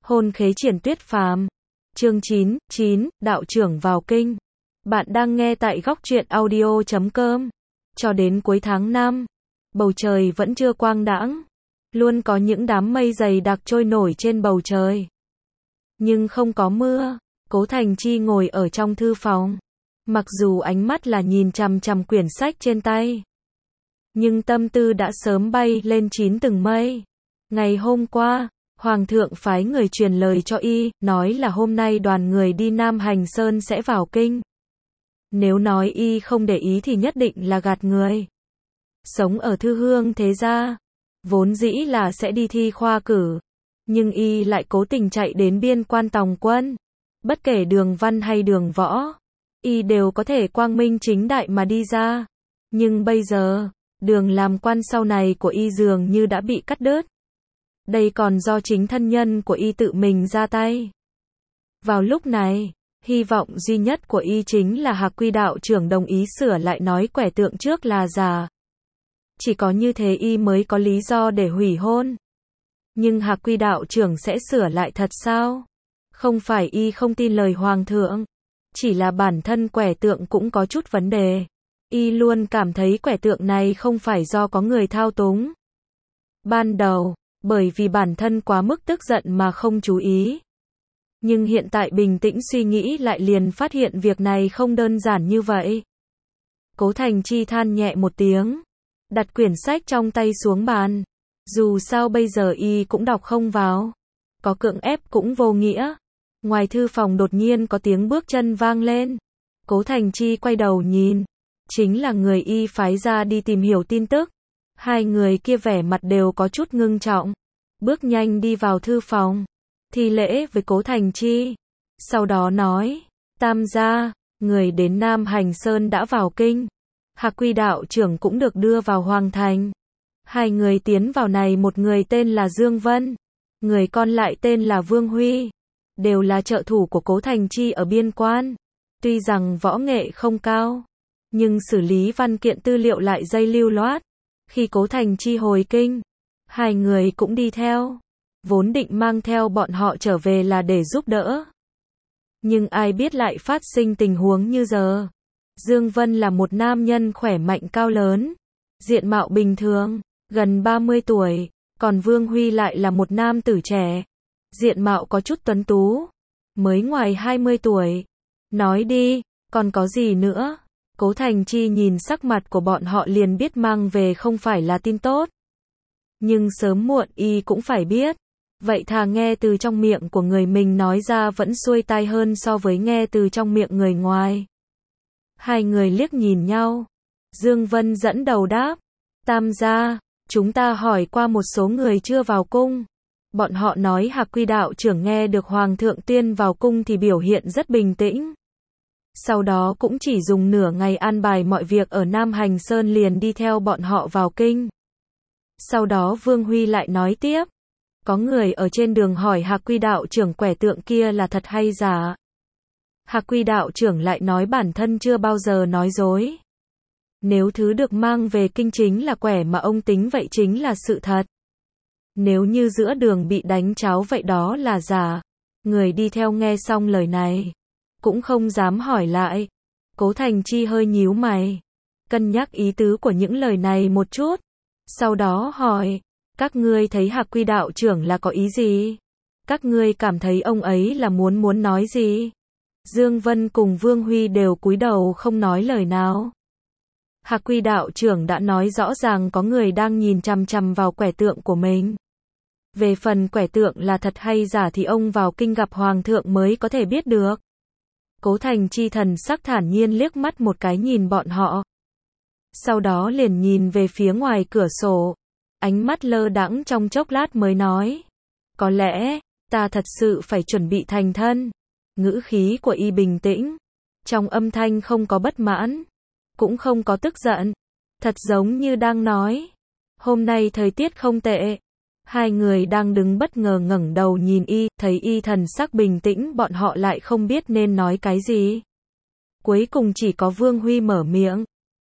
Hôn khế triển tuyết phàm. Chương 9, đạo trưởng vào kinh. Bạn đang nghe tại góc truyện audio.com. Cho đến cuối tháng 5, bầu trời vẫn chưa quang đãng, luôn có những đám mây dày đặc trôi nổi trên bầu trời. Nhưng không có mưa. Cố Thành Chi ngồi ở trong thư phòng. Mặc dù ánh mắt là nhìn chằm chằm quyển sách trên tay, nhưng tâm tư đã sớm bay lên 9 tầng mây. Ngày hôm qua, Hoàng thượng phái người truyền lời cho y, nói là hôm nay đoàn người đi Nam Hành Sơn sẽ vào kinh. Nếu nói y không để ý thì nhất định là gạt người. Sống ở Thư Hương thế gia, vốn dĩ là sẽ đi thi khoa cử, nhưng y lại cố tình chạy đến biên quan tòng quân. Bất kể đường văn hay đường võ, y đều có thể quang minh chính đại mà đi ra. Nhưng bây giờ, đường làm quan sau này của y dường như đã bị cắt đứt. Đây còn do chính thân nhân của y tự mình ra tay. Vào lúc này, hy vọng duy nhất của y chính là Hạc Quy đạo trưởng đồng ý sửa lại nói quẻ tượng trước là giả. Chỉ có như thế y mới có lý do để hủy hôn. Nhưng Hạc Quy đạo trưởng sẽ sửa lại thật sao? Không phải y không tin lời Hoàng thượng, chỉ là bản thân quẻ tượng cũng có chút vấn đề. Y luôn cảm thấy quẻ tượng này không phải do có người thao túng. Ban đầu, bởi vì bản thân quá mức tức giận mà không chú ý. Nhưng hiện tại bình tĩnh suy nghĩ lại liền phát hiện việc này không đơn giản như vậy. Cố Thành Chi than nhẹ một tiếng, đặt quyển sách trong tay xuống bàn. Dù sao bây giờ y cũng đọc không vào, có cưỡng ép cũng vô nghĩa. Ngoài thư phòng đột nhiên có tiếng bước chân vang lên. Cố Thành Chi quay đầu nhìn, chính là người y phái ra đi tìm hiểu tin tức. Hai người kia vẻ mặt đều có chút ngưng trọng, bước nhanh đi vào thư phòng, thi lễ với Cố Thành Chi. Sau đó nói, Tam gia, người đến Nam Hành Sơn đã vào kinh. Hạc Quy đạo trưởng cũng được đưa vào Hoàng thành. Hai người tiến vào này, một người tên là Dương Vân, người còn lại tên là Vương Huy. Đều là trợ thủ của Cố Thành Chi ở biên quan. Tuy rằng võ nghệ không cao, nhưng xử lý văn kiện tư liệu lại dây lưu loát. Khi Cố Thành Chi hồi kinh, hai người cũng đi theo. Vốn định mang theo bọn họ trở về là để giúp đỡ, nhưng ai biết lại phát sinh tình huống như giờ. Dương Vân là một nam nhân khỏe mạnh cao lớn, diện mạo bình thường, gần 30 tuổi, còn Vương Huy lại là một nam tử trẻ, diện mạo có chút tuấn tú, mới ngoài 20 tuổi. Nói đi, còn có gì nữa? Cố Thành Chi nhìn sắc mặt của bọn họ liền biết mang về không phải là tin tốt. Nhưng sớm muộn y cũng phải biết. Vậy thà nghe từ trong miệng của người mình nói ra vẫn xuôi tai hơn so với nghe từ trong miệng người ngoài. Hai người liếc nhìn nhau. Dương Vân dẫn đầu đáp, Tam gia, chúng ta hỏi qua một số người chưa vào cung. Bọn họ nói Hạc Quy đạo trưởng nghe được Hoàng thượng tuyên vào cung thì biểu hiện rất bình tĩnh. Sau đó cũng chỉ dùng nửa ngày an bài mọi việc ở Nam Hành Sơn liền đi theo bọn họ vào kinh. Sau đó Vương Huy lại nói tiếp, có người ở trên đường hỏi Hạc Quy đạo trưởng quẻ tượng kia là thật hay giả. Hạc Quy đạo trưởng lại nói bản thân chưa bao giờ nói dối. Nếu thứ được mang về kinh chính là quẻ mà ông tính vậy chính là sự thật. Nếu như giữa đường bị đánh cháo vậy đó là giả. Người đi theo nghe xong lời này, cũng không dám hỏi lại. Cố Thành Chi hơi nhíu mày, cân nhắc ý tứ của những lời này một chút. Sau đó hỏi, các ngươi thấy Hạc Quy đạo trưởng là có ý gì? Các ngươi cảm thấy ông ấy là muốn nói gì? Dương Vân cùng Vương Huy đều cúi đầu không nói lời nào. Hạc Quy đạo trưởng đã nói rõ ràng có người đang nhìn chằm chằm vào quẻ tượng của mình. Về phần quẻ tượng là thật hay giả thì ông vào kinh gặp Hoàng thượng mới có thể biết được. Cố Thành Chi thần sắc thản nhiên liếc mắt một cái nhìn bọn họ. Sau đó liền nhìn về phía ngoài cửa sổ. Ánh mắt lơ đãng trong chốc lát mới nói, có lẽ, ta thật sự phải chuẩn bị thành thân. Ngữ khí của y bình tĩnh, trong âm thanh không có bất mãn, cũng không có tức giận. Thật giống như đang nói, hôm nay thời tiết không tệ. Hai người đang đứng bất ngờ ngẩng đầu nhìn y, thấy y thần sắc bình tĩnh bọn họ lại không biết nên nói cái gì. Cuối cùng chỉ có Vương Huy mở miệng,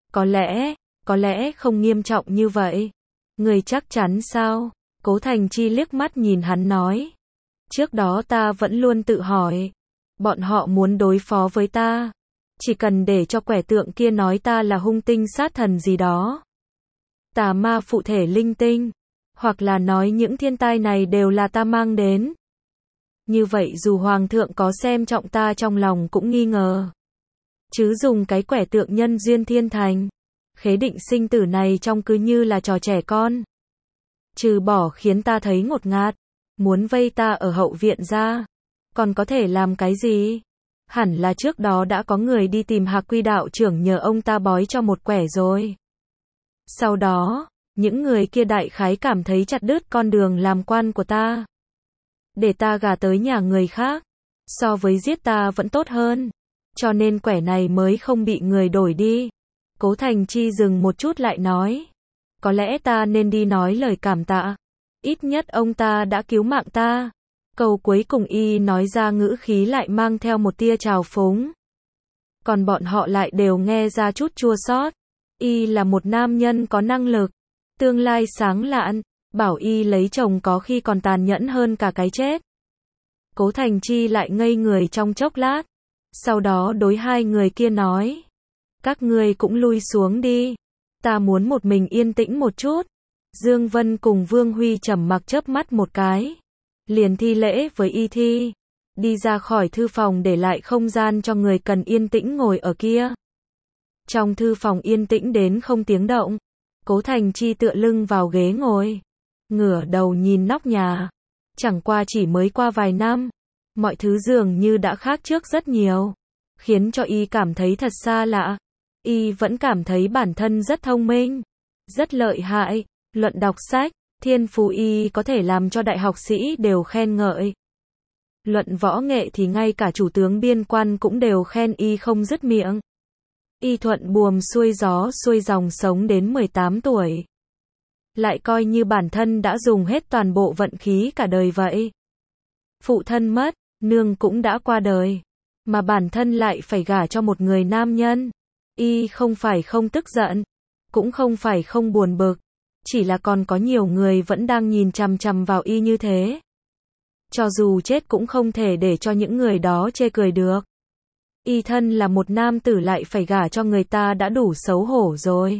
có lẽ không nghiêm trọng như vậy. Người chắc chắn sao? Cố Thành Chi liếc mắt nhìn hắn nói, Trước đó ta vẫn luôn tự hỏi, bọn họ muốn đối phó với ta, chỉ cần để cho quẻ tượng kia nói ta là hung tinh sát thần gì đó, tà ma phụ thể linh tinh, hoặc là nói những thiên tai này đều là ta mang đến. Như vậy dù hoàng thượng có xem trọng ta trong lòng cũng nghi ngờ. Chứ dùng cái quẻ tượng nhân duyên thiên thành, khế định sinh tử này trông cứ như là trò trẻ con. Trừ bỏ khiến ta thấy ngột ngạt, muốn vây ta ở hậu viện ra, còn có thể làm cái gì? Hẳn là trước đó đã có người đi tìm Hạc Quy đạo trưởng nhờ ông ta bói cho một quẻ rồi. Sau đó, những người kia đại khái cảm thấy chặt đứt con đường làm quan của ta, để ta gả tới nhà người khác, so với giết ta vẫn tốt hơn, cho nên quẻ này mới không bị người đổi đi. Cố Thành Chi dừng một chút lại nói, có lẽ ta nên đi nói lời cảm tạ, ít nhất ông ta đã cứu mạng ta. Câu cuối cùng y nói ra ngữ khí lại mang theo một tia trào phúng. Còn bọn họ lại đều nghe ra chút chua xót. Y là một nam nhân có năng lực, tương lai sáng lạn, bảo y lấy chồng có khi còn tàn nhẫn hơn cả cái chết. Cố Thành Chi lại ngây người trong chốc lát, sau đó đối hai người kia nói, các ngươi cũng lui xuống đi, ta muốn một mình yên tĩnh một chút. Dương Vân cùng Vương Huy trầm mặc chớp mắt một cái, liền thi lễ với y thi, đi ra khỏi thư phòng để lại không gian cho người cần yên tĩnh ngồi ở kia. Trong thư phòng yên tĩnh đến không tiếng động, Cố Thành Chi tựa lưng vào ghế ngồi, ngửa đầu nhìn nóc nhà. Chẳng qua chỉ mới qua vài năm, mọi thứ dường như đã khác trước rất nhiều, khiến cho y cảm thấy thật xa lạ. Y vẫn cảm thấy bản thân rất thông minh, rất lợi hại, luận đọc sách, thiên phú y có thể làm cho đại học sĩ đều khen ngợi. Luận võ nghệ thì ngay cả chủ tướng biên quan cũng đều khen y không dứt miệng. Y thuận buồm xuôi gió xuôi dòng sống đến 18 tuổi. Lại coi như bản thân đã dùng hết toàn bộ vận khí cả đời vậy. Phụ thân mất, nương cũng đã qua đời, mà bản thân lại phải gả cho một người nam nhân. Y không phải không tức giận, cũng không phải không buồn bực, chỉ là còn có nhiều người vẫn đang nhìn chằm chằm vào y như thế. Cho dù chết cũng không thể để cho những người đó chê cười được. Y thân là một nam tử lại phải gả cho người ta đã đủ xấu hổ rồi.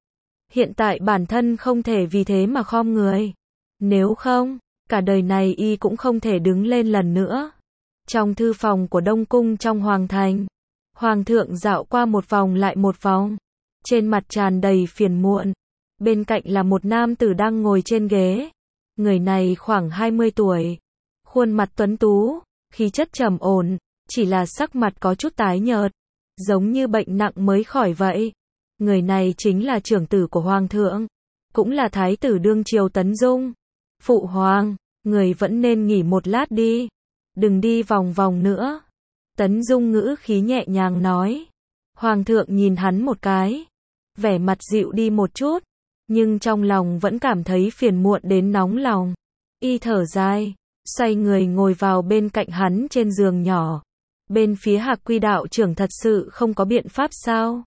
Hiện tại bản thân không thể vì thế mà khom người. Nếu không, cả đời này y cũng không thể đứng lên lần nữa. Trong thư phòng của Đông Cung trong Hoàng Thành, Hoàng thượng dạo qua một vòng lại một vòng, trên mặt tràn đầy phiền muộn. Bên cạnh là một nam tử đang ngồi trên ghế. Người này khoảng 20 tuổi, khuôn mặt tuấn tú, khí chất trầm ổn, chỉ là sắc mặt có chút tái nhợt, giống như bệnh nặng mới khỏi vậy. Người này chính là trưởng tử của Hoàng thượng, cũng là thái tử đương triều Tấn Dung. Phụ hoàng, người vẫn nên nghỉ một lát đi, đừng đi vòng vòng nữa. Tấn Dung ngữ khí nhẹ nhàng nói. Hoàng thượng nhìn hắn một cái, vẻ mặt dịu đi một chút, nhưng trong lòng vẫn cảm thấy phiền muộn đến nóng lòng. Y thở dài, xoay người ngồi vào bên cạnh hắn trên giường nhỏ. Bên phía Hạc Quy đạo trưởng thật sự không có biện pháp sao?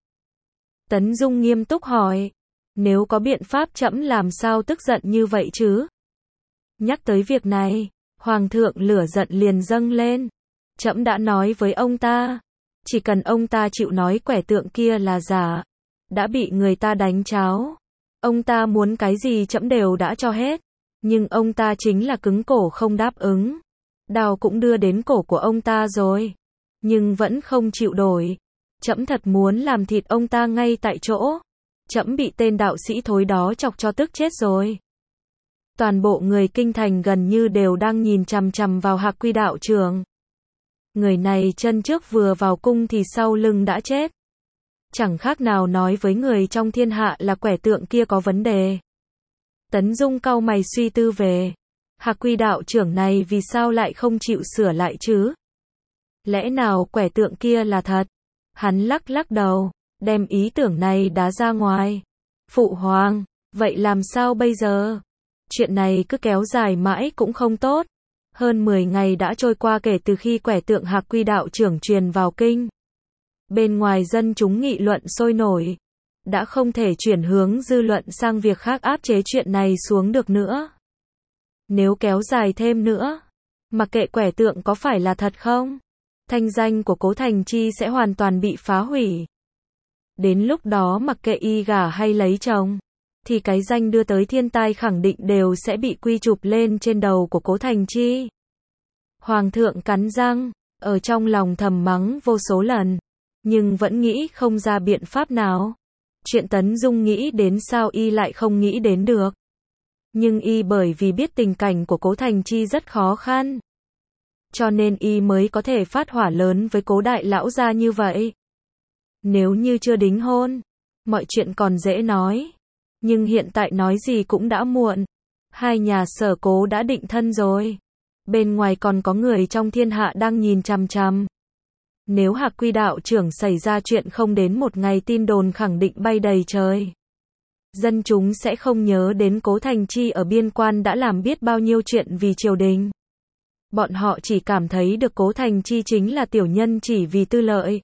Tấn Dung nghiêm túc hỏi. Nếu có biện pháp trẫm làm sao tức giận như vậy chứ? Nhắc tới việc này, Hoàng thượng lửa giận liền dâng lên. Trẫm đã nói với ông ta, chỉ cần ông ta chịu nói quẻ tượng kia là giả, đã bị người ta đánh cháo. Ông ta muốn cái gì trẫm đều đã cho hết, nhưng ông ta chính là cứng cổ không đáp ứng. Đao cũng đưa đến cổ của ông ta rồi, nhưng vẫn không chịu đổi. Trẫm thật muốn làm thịt ông ta ngay tại chỗ. Trẫm bị tên đạo sĩ thối đó chọc cho tức chết rồi. Toàn bộ người kinh thành gần như đều đang nhìn chằm chằm vào Hạc Quy đạo trưởng. Người này chân trước vừa vào cung thì sau lưng đã chết. Chẳng khác nào nói với người trong thiên hạ là quẻ tượng kia có vấn đề. Tấn Dung cau mày suy tư về. Hạc Quy đạo trưởng này vì sao lại không chịu sửa lại chứ? Lẽ nào quẻ tượng kia là thật? Hắn lắc lắc đầu, đem ý tưởng này đá ra ngoài. Phụ hoàng, vậy làm sao bây giờ? Chuyện này cứ kéo dài mãi cũng không tốt. Hơn 10 ngày đã trôi qua kể từ khi quẻ tượng Hạc Quy đạo trưởng truyền vào kinh. Bên ngoài dân chúng nghị luận sôi nổi. Đã không thể chuyển hướng dư luận sang việc khác áp chế chuyện này xuống được nữa. Nếu kéo dài thêm nữa, Mặc kệ quẻ tượng có phải là thật không, thanh danh của Cố Thành Chi sẽ hoàn toàn bị phá hủy. Đến lúc đó mặc kệ y gả hay lấy chồng, thì cái danh đưa tới thiên tai khẳng định đều sẽ bị quy chụp lên trên đầu của Cố Thành Chi. Hoàng thượng cắn răng, ở trong lòng thầm mắng vô số lần, nhưng vẫn nghĩ không ra biện pháp nào. Chuyện Tấn Dung nghĩ đến sao y lại không nghĩ đến được. Nhưng y bởi vì biết tình cảnh của Cố Thành Chi rất khó khăn, cho nên y mới có thể phát hỏa lớn với Cố đại lão gia như vậy. Nếu như chưa đính hôn, mọi chuyện còn dễ nói. Nhưng hiện tại nói gì cũng đã muộn. Hai nhà Sở Cố đã định thân rồi. Bên ngoài còn có người trong thiên hạ đang nhìn chằm chằm. Nếu Hạc Quy đạo trưởng xảy ra chuyện không đến một ngày tin đồn khẳng định bay đầy trời. Dân chúng sẽ không nhớ đến Cố Thành Chi ở biên quan đã làm biết bao nhiêu chuyện vì triều đình. Bọn họ chỉ cảm thấy được Cố Thành Chi chính là tiểu nhân chỉ vì tư lợi.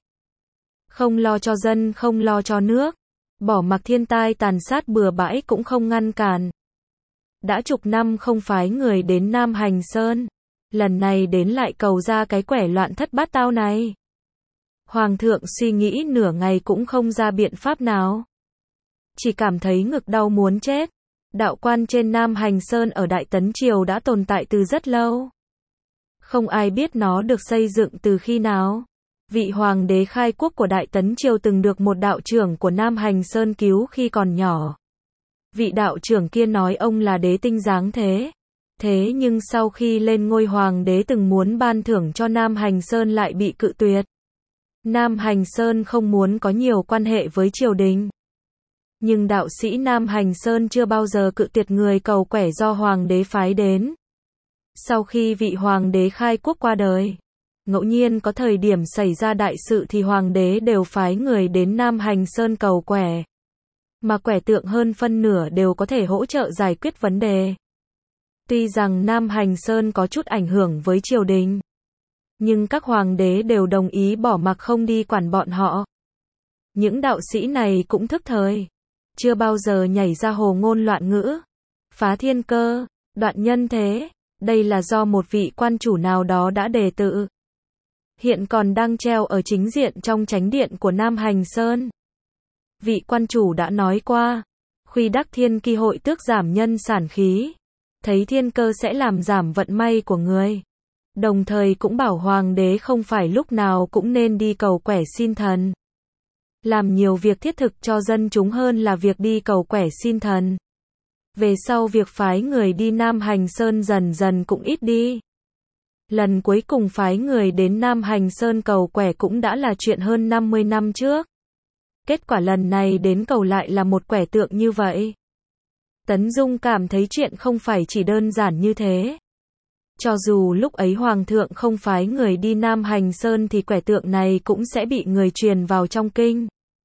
Không lo cho dân, không lo cho nước. Bỏ mặc thiên tai tàn sát bừa bãi cũng không ngăn cản. Đã chục năm không phái người đến Nam Hành Sơn. Lần này đến lại cầu ra cái quẻ loạn thất bát tao này. Hoàng thượng suy nghĩ nửa ngày cũng không ra biện pháp nào. Chỉ cảm thấy ngực đau muốn chết. Đạo quan trên Nam Hành Sơn ở Đại Tấn Triều đã tồn tại từ rất lâu. Không ai biết nó được xây dựng từ khi nào. Vị hoàng đế khai quốc của Đại Tấn Triều từng được một đạo trưởng của Nam Hành Sơn cứu khi còn nhỏ. Vị đạo trưởng kia nói ông là đế tinh dáng thế. Thế nhưng sau khi lên ngôi hoàng đế từng muốn ban thưởng cho Nam Hành Sơn lại bị cự tuyệt. Nam Hành Sơn không muốn có nhiều quan hệ với triều đình. Nhưng đạo sĩ Nam Hành Sơn chưa bao giờ cự tuyệt người cầu quẻ do hoàng đế phái đến. Sau khi vị hoàng đế khai quốc qua đời, ngẫu nhiên có thời điểm xảy ra đại sự thì hoàng đế đều phái người đến Nam Hành Sơn cầu quẻ. Mà quẻ tượng hơn phân nửa đều có thể hỗ trợ giải quyết vấn đề. Tuy rằng Nam Hành Sơn có chút ảnh hưởng với triều đình, nhưng các hoàng đế đều đồng ý bỏ mặc không đi quản bọn họ. Những đạo sĩ này cũng thức thời, chưa bao giờ nhảy ra hồ ngôn loạn ngữ, phá thiên cơ, đoạn nhân thế. Đây là do một vị quan chủ nào đó đã đề tự. Hiện còn đang treo ở chính diện trong chánh điện của Nam Hành Sơn. Vị quan chủ đã nói qua, Khuy Đắc Thiên Ki hội tước giảm nhân sản khí, thấy thiên cơ sẽ làm giảm vận may của người. Đồng thời cũng bảo hoàng đế không phải lúc nào cũng nên đi cầu quẻ xin thần. Làm nhiều việc thiết thực cho dân chúng hơn là việc đi cầu quẻ xin thần. Về sau việc phái người đi Nam Hành Sơn dần dần cũng ít đi. Lần cuối cùng phái người đến Nam Hành Sơn cầu quẻ cũng đã là chuyện hơn 50 năm trước. Kết quả lần này đến cầu lại là một quẻ tượng như vậy. Tấn Dung cảm thấy chuyện không phải chỉ đơn giản như thế. Cho dù lúc ấy hoàng thượng không phái người đi Nam Hành Sơn thì quẻ tượng này cũng sẽ bị người truyền vào trong kinh.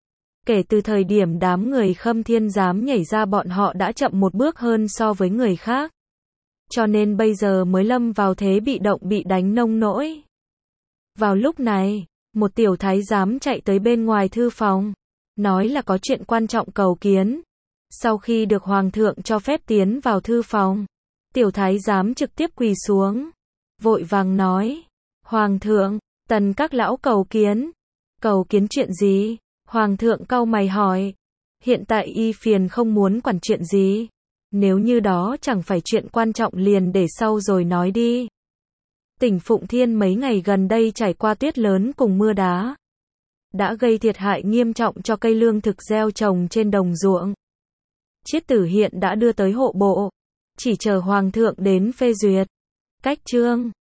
Kể từ thời điểm đám người Khâm Thiên dám nhảy ra bọn họ đã chậm một bước hơn so với người khác. Cho nên bây giờ mới lâm vào thế bị động bị đánh nông nỗi. Vào lúc này, một tiểu thái giám chạy tới bên ngoài thư phòng, nói là có chuyện quan trọng cầu kiến. Sau khi được hoàng thượng cho phép tiến vào thư phòng, tiểu thái giám trực tiếp quỳ xuống, vội vàng nói: "Hoàng thượng, tần các lão cầu kiến." "Cầu kiến chuyện gì?" Hoàng thượng cau mày hỏi. "Hiện tại y phiền không muốn quản chuyện gì. Nếu như đó chẳng phải chuyện quan trọng liền để sau rồi nói đi." Tỉnh Phụng Thiên mấy ngày gần đây trải qua tuyết lớn cùng mưa đá, đã gây thiệt hại nghiêm trọng cho cây lương thực gieo trồng trên đồng ruộng. Chiết Tử hiện đã đưa tới hộ bộ, chỉ chờ hoàng thượng đến phê duyệt. Cách chương